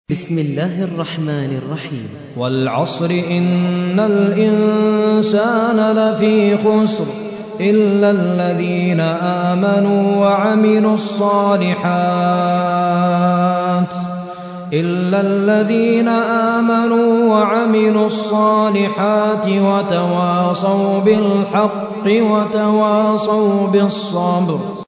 بسم الله الرحمن الرحيم. والعصر إن الإنسان لفي خسر إلا الذين آمنوا وعملوا الصالحات وتواصوا بالحق وتواصوا بالصبر.